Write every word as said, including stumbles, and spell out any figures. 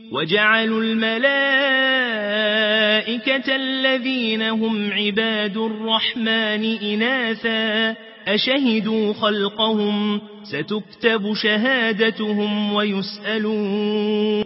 وجعلوا الملائكة الذين هم عباد الرحمن إناثا أشهدوا خلقهم ستكتب شهادتهم ويسألون